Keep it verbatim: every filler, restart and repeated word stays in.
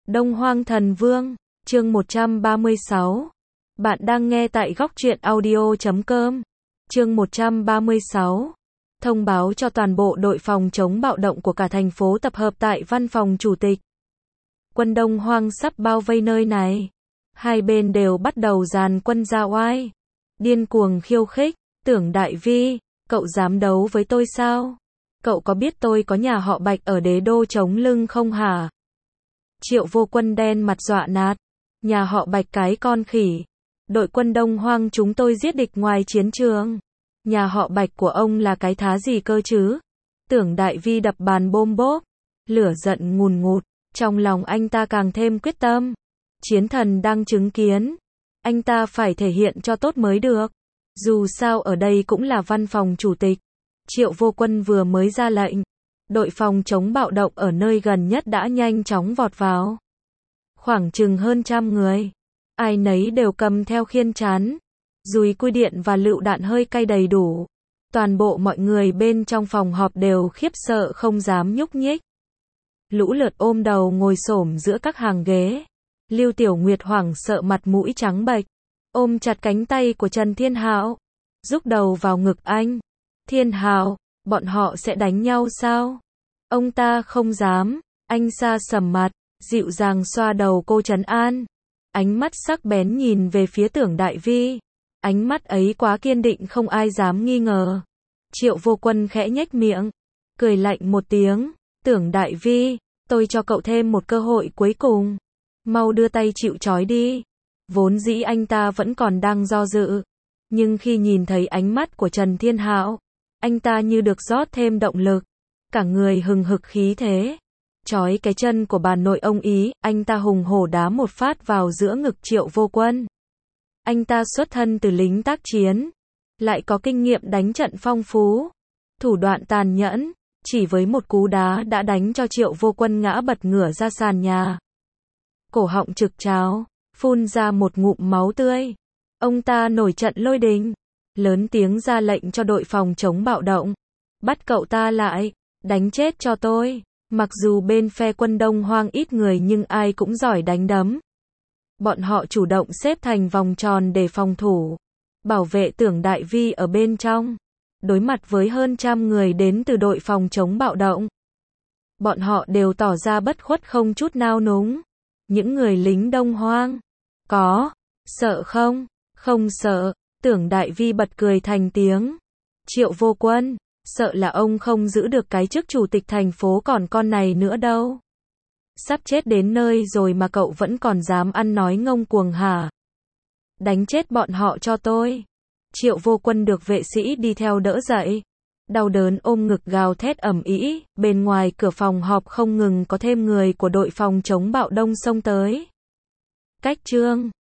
Đông Hoang Thần Vương, chương một trăm ba mươi sáu. Bạn đang nghe tại góc truyện audio chấm com. Chương một trăm ba mươi sáu. Thông báo cho toàn bộ đội phòng chống bạo động của cả thành phố tập hợp tại văn phòng chủ tịch. Quân Đông Hoang sắp bao vây nơi này. Hai bên đều bắt đầu dàn quân ra oai. Điên cuồng khiêu khích, Tưởng Đại Vi, cậu dám đấu với tôi sao? Cậu có biết tôi có nhà họ Bạch ở đế đô chống lưng không hả? Triệu Vô Quân đen mặt dọa nạt. Nhà họ Bạch cái con khỉ. Đội quân Đông Hoang chúng tôi giết địch ngoài chiến trường. Nhà họ Bạch của ông là cái thá gì cơ chứ? Tưởng Đại Vi đập bàn bôm bốp. Lửa giận ngùn ngụt. Trong lòng anh ta càng thêm quyết tâm. Chiến thần đang chứng kiến. Anh ta phải thể hiện cho tốt mới được. Dù sao ở đây cũng là văn phòng chủ tịch. Triệu Vô Quân vừa mới ra lệnh. Đội phòng chống bạo động ở nơi gần nhất đã nhanh chóng vọt vào. Khoảng chừng hơn trăm người. Ai nấy đều cầm theo khiên chắn, dùi cui điện và lựu đạn hơi cay đầy đủ. Toàn bộ mọi người bên trong phòng họp đều khiếp sợ không dám nhúc nhích. Lũ lượt ôm đầu ngồi xổm giữa các hàng ghế. Lưu Tiểu Nguyệt hoảng sợ mặt mũi trắng bệch, ôm chặt cánh tay của Trần Thiên Hạo, rúc đầu vào ngực anh. Thiên Hạo, bọn họ sẽ đánh nhau sao? Ông ta không dám. Anh sa sầm mặt, dịu dàng xoa đầu cô trấn an. Ánh mắt sắc bén nhìn về phía Tưởng Đại Vi. Ánh mắt ấy quá kiên định không ai dám nghi ngờ. Triệu Vô Quân khẽ nhếch miệng, cười lạnh một tiếng. Tưởng Đại Vi, tôi cho cậu thêm một cơ hội cuối cùng. Mau đưa tay chịu trói đi. Vốn dĩ anh ta vẫn còn đang do dự. Nhưng khi nhìn thấy ánh mắt của Trần Thiên Hạo, anh ta như được rót thêm động lực. Cả người hừng hực khí thế. Trói cái chân của bà nội ông ý, anh ta hùng hổ đá một phát vào giữa ngực Triệu Vô Quân. Anh ta xuất thân từ lính tác chiến, lại có kinh nghiệm đánh trận phong phú, thủ đoạn tàn nhẫn, chỉ với một cú đá đã đánh cho Triệu Vô Quân ngã bật ngửa ra sàn nhà. Cổ họng trực trào, phun ra một ngụm máu tươi. Ông ta nổi trận lôi đình, lớn tiếng ra lệnh cho đội phòng chống bạo động. Bắt cậu ta lại, đánh chết cho tôi. Mặc dù bên phe quân Đông Hoang ít người nhưng ai cũng giỏi đánh đấm. Bọn họ chủ động xếp thành vòng tròn để phòng thủ, bảo vệ Tưởng Đại Vi ở bên trong. Đối mặt với hơn trăm người đến từ đội phòng chống bạo động, bọn họ đều tỏ ra bất khuất không chút nao núng. Những người lính Đông Hoang, có sợ không? Không sợ. Tưởng Đại Vi bật cười thành tiếng. Triệu Vô Quân, sợ là ông không giữ được cái chức chủ tịch thành phố còn con này nữa đâu. Sắp chết đến nơi rồi mà cậu vẫn còn dám ăn nói ngông cuồng hả? Đánh chết bọn họ cho tôi. Triệu Vô Quân được vệ sĩ đi theo đỡ dậy. Đau đớn ôm ngực gào thét ầm ĩ. Bên ngoài cửa phòng họp không ngừng có thêm người của đội phòng chống bạo đông xông tới. Cách chương